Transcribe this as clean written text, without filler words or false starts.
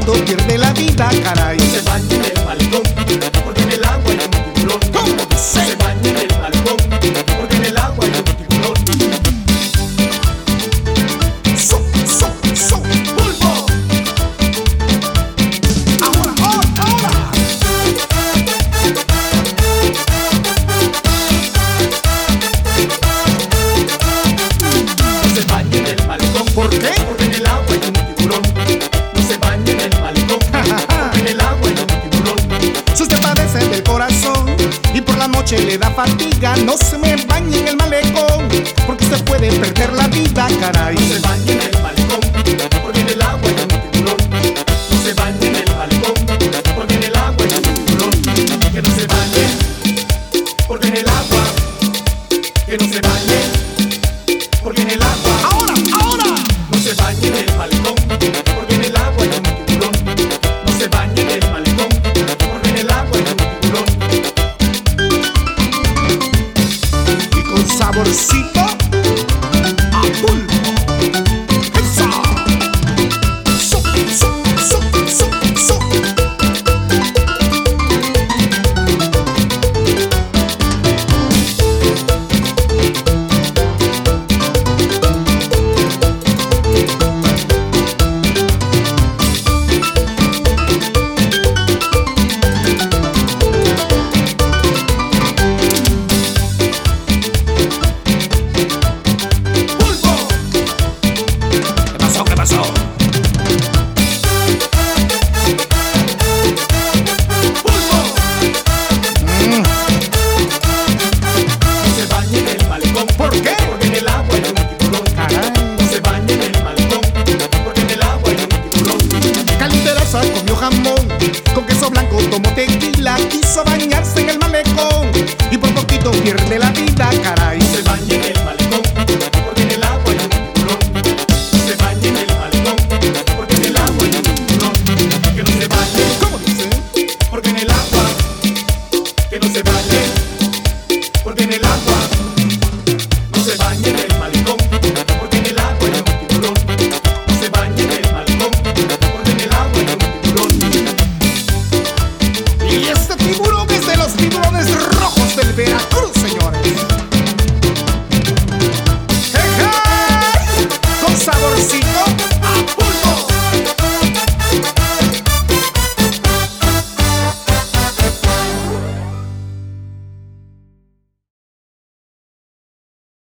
poquito pierde la vida, caray. Se baña en el malecón, porque en el agua hay un tiburón. ¿Cómo dice? Se baña en el malecón, porque en el agua hay un tiburón. ¡Pulpo! Ahora. No se baña en el malecón. ¿Por qué? Porque en el agua hay un tiburón. No se baña en el malecón, porque en el agua hay un tiburón. Si usted padece del corazón y por la noche le da fatiga, no se me bañe en el malecón, porque usted puede perder la vida, caray. No se baña en el malecón, porque en el agua hay un tiburón. No se baña en el malecón, porque en el agua hay un tiburón. Que no se bañe, porque en el agua. Que no se bañe, porque en el agua. Ahora. No se bañe en el malecón, porque en el agua hay un tiburón. No se bañe en el malecón, porque en el agua hay un tiburón. Y con saborcito a pulpo. ¡Esa! ¡So! ¡Pulpo! ¿Qué pasó? ¡Pulpo! No se bañe en el malecón. ¿Por qué? Porque en el agua hay un tiburón. Caray. No se bañe en el malecón, porque en el agua hay un tiburón. Calinteraza comió jamón, con queso blanco tomó tequila, quiso bañarse en el malecón y por poquito pierde la